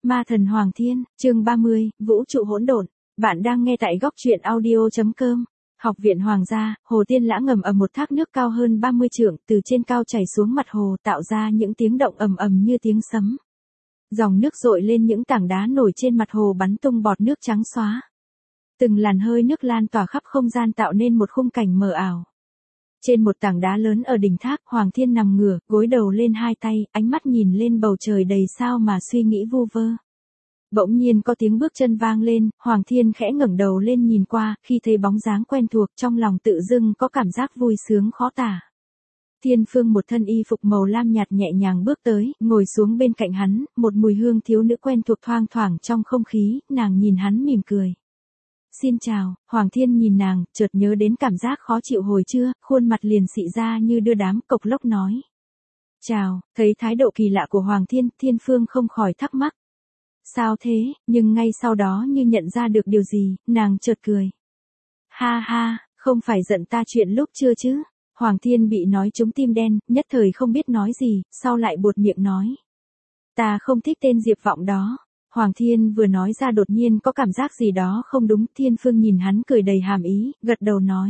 Ma thần Hoàng Thiên, chương 30, Vũ trụ hỗn độn. Bạn đang nghe tại góc truyện audio.com. Học viện Hoàng gia, hồ Tiên Lã ngầm ở một thác nước cao hơn 30 trượng, từ trên cao chảy xuống mặt hồ tạo ra những tiếng động ầm ầm như tiếng sấm. Dòng nước dội lên những tảng đá nổi trên mặt hồ bắn tung bọt nước trắng xóa. Từng làn hơi nước lan tỏa khắp không gian tạo nên một khung cảnh mờ ảo. Trên một tảng đá lớn ở đỉnh thác, Hoàng Thiên nằm ngửa, gối đầu lên hai tay, ánh mắt nhìn lên bầu trời đầy sao mà suy nghĩ vu vơ. Bỗng nhiên có tiếng bước chân vang lên, Hoàng Thiên khẽ ngẩng đầu lên nhìn qua, khi thấy bóng dáng quen thuộc trong lòng tự dưng có cảm giác vui sướng khó tả. Thiên Phương một thân y phục màu lam nhạt nhẹ nhàng bước tới, ngồi xuống bên cạnh hắn, một mùi hương thiếu nữ quen thuộc thoang thoảng trong không khí, nàng nhìn hắn mỉm cười. Xin chào, Hoàng Thiên nhìn nàng, chợt nhớ đến cảm giác khó chịu hồi trưa, khuôn mặt liền xị ra như đưa đám, cộc lốc nói. Chào, thấy thái độ kỳ lạ của Hoàng Thiên, Thiên Phương không khỏi thắc mắc. Sao thế, nhưng ngay sau đó như nhận ra được điều gì, nàng chợt cười. Ha ha, không phải giận ta chuyện lúc trưa chứ. Hoàng Thiên bị nói trúng tim đen, nhất thời không biết nói gì, sau lại buột miệng nói. Ta không thích tên Diệp Vọng đó. Hoàng Thiên vừa nói ra đột nhiên có cảm giác gì đó không đúng, Thiên Phương nhìn hắn cười đầy hàm ý, gật đầu nói.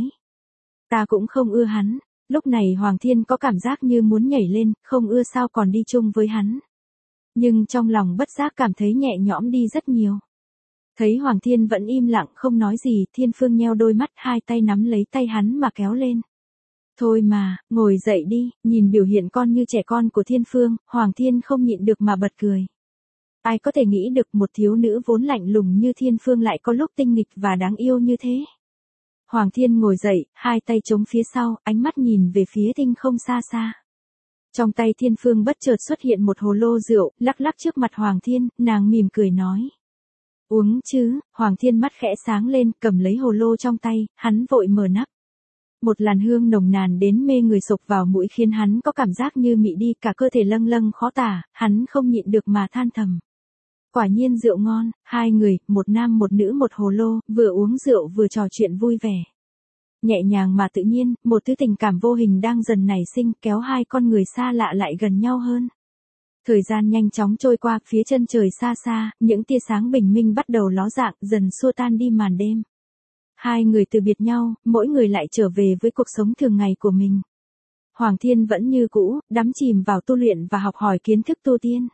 Ta cũng không ưa hắn. Lúc này Hoàng Thiên có cảm giác như muốn nhảy lên, không ưa sao còn đi chung với hắn. Nhưng trong lòng bất giác cảm thấy nhẹ nhõm đi rất nhiều. Thấy Hoàng Thiên vẫn im lặng không nói gì, Thiên Phương nheo đôi mắt, hai tay nắm lấy tay hắn mà kéo lên. Thôi mà, ngồi dậy đi, nhìn biểu hiện con như trẻ con của Thiên Phương, Hoàng Thiên không nhịn được mà bật cười. Ai có thể nghĩ được một thiếu nữ vốn lạnh lùng như Thiên Phương lại có lúc tinh nghịch và đáng yêu như thế. Hoàng Thiên ngồi dậy, hai tay chống phía sau, ánh mắt nhìn về phía tinh không xa xa. Trong tay Thiên Phương bất chợt xuất hiện một hồ lô rượu, lắc lắc trước mặt Hoàng Thiên, nàng mỉm cười nói. Uống chứ, Hoàng Thiên mắt khẽ sáng lên, cầm lấy hồ lô trong tay, hắn vội mở nắp. Một làn hương nồng nàn đến mê người sộc vào mũi khiến hắn có cảm giác như mị đi, cả cơ thể lâng lâng khó tả, hắn không nhịn được mà than thầm. Quả nhiên rượu ngon, hai người, một nam một nữ một hồ lô, vừa uống rượu vừa trò chuyện vui vẻ. Nhẹ nhàng mà tự nhiên, một thứ tình cảm vô hình đang dần nảy sinh, kéo hai con người xa lạ lại gần nhau hơn. Thời gian nhanh chóng trôi qua, phía chân trời xa xa, những tia sáng bình minh bắt đầu ló dạng, dần xua tan đi màn đêm. Hai người từ biệt nhau, mỗi người lại trở về với cuộc sống thường ngày của mình. Hoàng Thiên vẫn như cũ, đắm chìm vào tu luyện và học hỏi kiến thức tu tiên.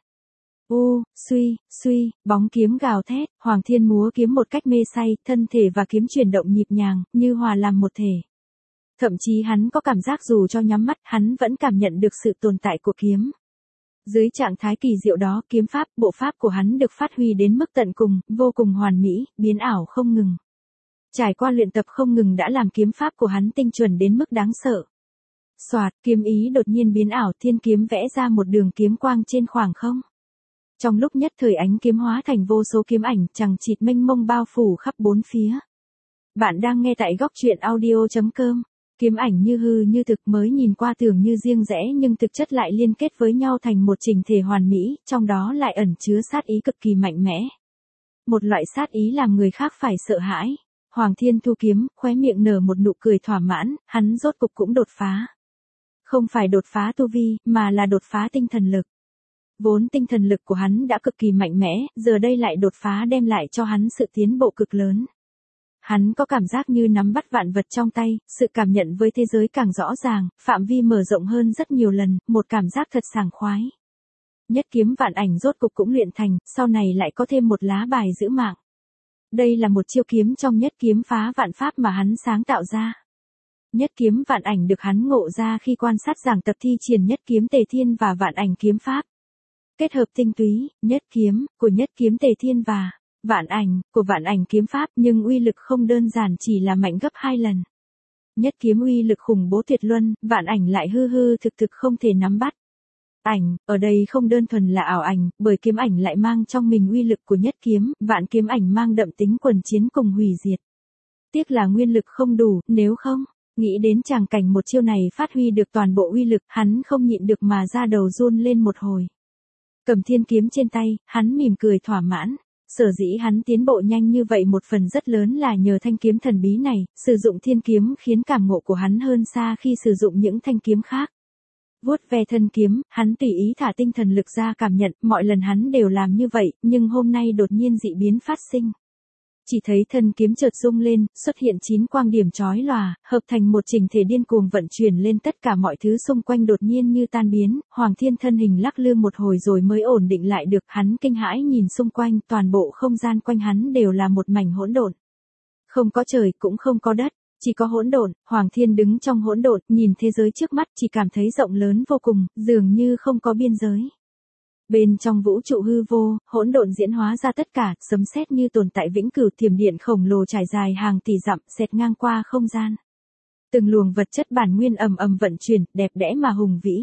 Suy, bóng kiếm gào thét, Hoàng Thiên múa kiếm một cách mê say, thân thể và kiếm chuyển động nhịp nhàng, như hòa làm một thể. Thậm chí hắn có cảm giác dù cho nhắm mắt, hắn vẫn cảm nhận được sự tồn tại của kiếm. Dưới trạng thái kỳ diệu đó, kiếm pháp, bộ pháp của hắn được phát huy đến mức tận cùng, vô cùng hoàn mỹ, biến ảo không ngừng. Trải qua luyện tập không ngừng đã làm kiếm pháp của hắn tinh chuẩn đến mức đáng sợ. Soạt, kiếm ý đột nhiên biến ảo, thiên kiếm vẽ ra một đường kiếm quang trên khoảng không. Trong lúc nhất thời ánh kiếm hóa thành vô số kiếm ảnh, chằng chịt mênh mông bao phủ khắp bốn phía. Bạn đang nghe tại góc truyện audio.com. Kiếm ảnh như hư như thực, mới nhìn qua tưởng như riêng rẽ nhưng thực chất lại liên kết với nhau thành một chỉnh thể hoàn mỹ, trong đó lại ẩn chứa sát ý cực kỳ mạnh mẽ. Một loại sát ý làm người khác phải sợ hãi. Hoàng Thiên thu kiếm, khóe miệng nở một nụ cười thỏa mãn, hắn rốt cục cũng đột phá. Không phải đột phá tu vi, mà là đột phá tinh thần lực. Vốn tinh thần lực của hắn đã cực kỳ mạnh mẽ, giờ đây lại đột phá đem lại cho hắn sự tiến bộ cực lớn. Hắn có cảm giác như nắm bắt vạn vật trong tay, sự cảm nhận với thế giới càng rõ ràng, phạm vi mở rộng hơn rất nhiều lần, một cảm giác thật sảng khoái. Nhất kiếm vạn ảnh rốt cục cũng luyện thành, sau này lại có thêm một lá bài giữ mạng. Đây là một chiêu kiếm trong nhất kiếm phá vạn pháp mà hắn sáng tạo ra. Nhất kiếm vạn ảnh được hắn ngộ ra khi quan sát giảng tập thi triển nhất kiếm Tề Thiên và vạn ảnh kiếm pháp. Kết hợp tinh túy, nhất kiếm, của nhất kiếm Tề Thiên và vạn ảnh, của vạn ảnh kiếm pháp, nhưng uy lực không đơn giản chỉ là mạnh gấp 2 lần. Nhất kiếm uy lực khủng bố tuyệt luân, vạn ảnh lại hư hư thực thực không thể nắm bắt. Ảnh, ở đây không đơn thuần là ảo ảnh, bởi kiếm ảnh lại mang trong mình uy lực của nhất kiếm, vạn kiếm ảnh mang đậm tính quần chiến cùng hủy diệt. Tiếc là nguyên lực không đủ, nếu không, nghĩ đến tràng cảnh một chiêu này phát huy được toàn bộ uy lực, hắn không nhịn được mà da đầu run lên một hồi. Cầm thiên kiếm trên tay, hắn mỉm cười thỏa mãn. Sở dĩ hắn tiến bộ nhanh như vậy một phần rất lớn là nhờ thanh kiếm thần bí này, sử dụng thiên kiếm khiến cảm ngộ của hắn hơn xa khi sử dụng những thanh kiếm khác. Vuốt ve thân kiếm, hắn tùy ý thả tinh thần lực ra cảm nhận, mọi lần hắn đều làm như vậy, nhưng hôm nay đột nhiên dị biến phát sinh. Chỉ thấy thân kiếm chợt rung lên, xuất hiện 9 quang điểm chói lòa, hợp thành một trình thể điên cuồng vận chuyển lên, tất cả mọi thứ xung quanh đột nhiên như tan biến, Hoàng Thiên thân hình lắc lư một hồi rồi mới ổn định lại được, hắn kinh hãi nhìn xung quanh, toàn bộ không gian quanh hắn đều là một mảnh hỗn độn. Không có trời cũng không có đất, chỉ có hỗn độn. Hoàng Thiên đứng trong hỗn độn, nhìn thế giới trước mắt chỉ cảm thấy rộng lớn vô cùng, dường như không có biên giới. Bên trong vũ trụ hư vô, hỗn độn diễn hóa ra tất cả, sấm sét như tồn tại vĩnh cửu, thiểm điện khổng lồ trải dài hàng tỷ dặm, xẹt ngang qua không gian. Từng luồng vật chất bản nguyên ầm ầm vận chuyển, đẹp đẽ mà hùng vĩ.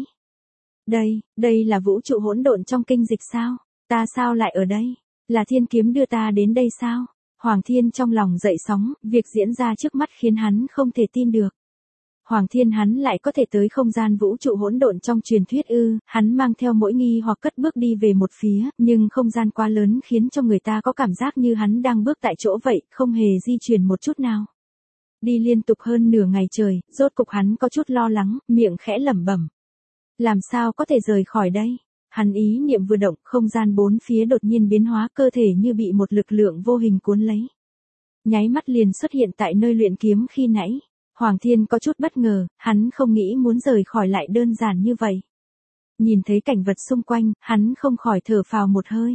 Đây là vũ trụ hỗn độn trong kinh dịch sao? Ta sao lại ở đây? Là thiên kiếm đưa ta đến đây sao? Hoàng Thiên trong lòng dậy sóng, việc diễn ra trước mắt khiến hắn không thể tin được. Hoàng Thiên hắn lại có thể tới không gian vũ trụ hỗn độn trong truyền thuyết ư? Hắn mang theo mỗi nghi hoặc cất bước đi về một phía, nhưng không gian quá lớn khiến cho người ta có cảm giác như hắn đang bước tại chỗ vậy, không hề di chuyển một chút nào. Đi liên tục hơn nửa ngày trời, rốt cục hắn có chút lo lắng, miệng khẽ lẩm bẩm. Làm sao có thể rời khỏi đây? Hắn ý niệm vừa động, không gian bốn phía đột nhiên biến hóa, cơ thể như bị một lực lượng vô hình cuốn lấy. Nháy mắt liền xuất hiện tại nơi luyện kiếm khi nãy. Hoàng Thiên có chút bất ngờ, hắn không nghĩ muốn rời khỏi lại đơn giản như vậy. Nhìn thấy cảnh vật xung quanh, hắn không khỏi thở phào một hơi.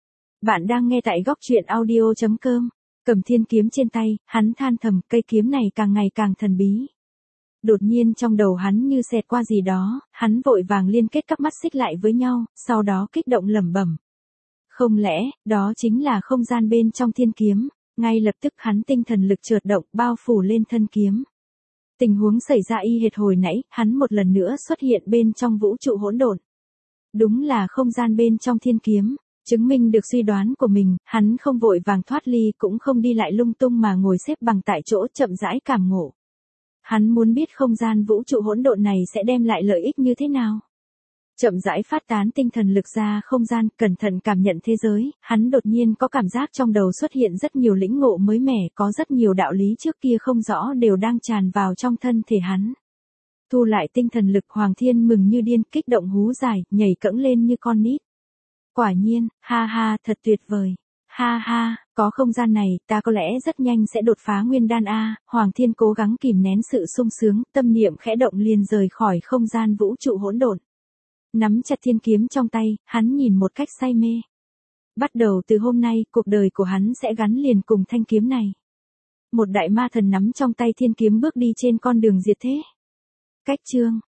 Bạn đang nghe tại góc truyện audio.com. Cầm thiên kiếm trên tay, hắn than thầm, cây kiếm này càng ngày càng thần bí. Đột nhiên trong đầu hắn như xẹt qua gì đó, hắn vội vàng liên kết các mắt xích lại với nhau, sau đó kích động lẩm bẩm. Không lẽ, đó chính là không gian bên trong thiên kiếm? Ngay lập tức hắn tinh thần lực chợt động, bao phủ lên thân kiếm. Tình huống xảy ra y hệt hồi nãy, hắn một lần nữa xuất hiện bên trong vũ trụ hỗn độn. Đúng là không gian bên trong thiên kiếm. Chứng minh được suy đoán của mình, hắn không vội vàng thoát ly, cũng không đi lại lung tung mà ngồi xếp bằng tại chỗ chậm rãi cảm ngộ. Hắn muốn biết không gian vũ trụ hỗn độn này sẽ đem lại lợi ích như thế nào. Chậm rãi phát tán tinh thần lực ra không gian, cẩn thận cảm nhận thế giới, hắn đột nhiên có cảm giác trong đầu xuất hiện rất nhiều lĩnh ngộ mới mẻ, có rất nhiều đạo lý trước kia không rõ đều đang tràn vào trong thân thể hắn. Thu lại tinh thần lực, Hoàng Thiên mừng như điên, kích động hú dài, nhảy cẫng lên như con nít. Quả nhiên, ha ha, thật tuyệt vời. Ha ha, có không gian này, ta có lẽ rất nhanh sẽ đột phá nguyên đan a. Hoàng Thiên cố gắng kìm nén sự sung sướng, tâm niệm khẽ động liền rời khỏi không gian vũ trụ hỗn độn. Nắm chặt thiên kiếm trong tay, hắn nhìn một cách say mê. Bắt đầu từ hôm nay, cuộc đời của hắn sẽ gắn liền cùng thanh kiếm này. Một đại ma thần nắm trong tay thiên kiếm bước đi trên con đường diệt thế. Cách chương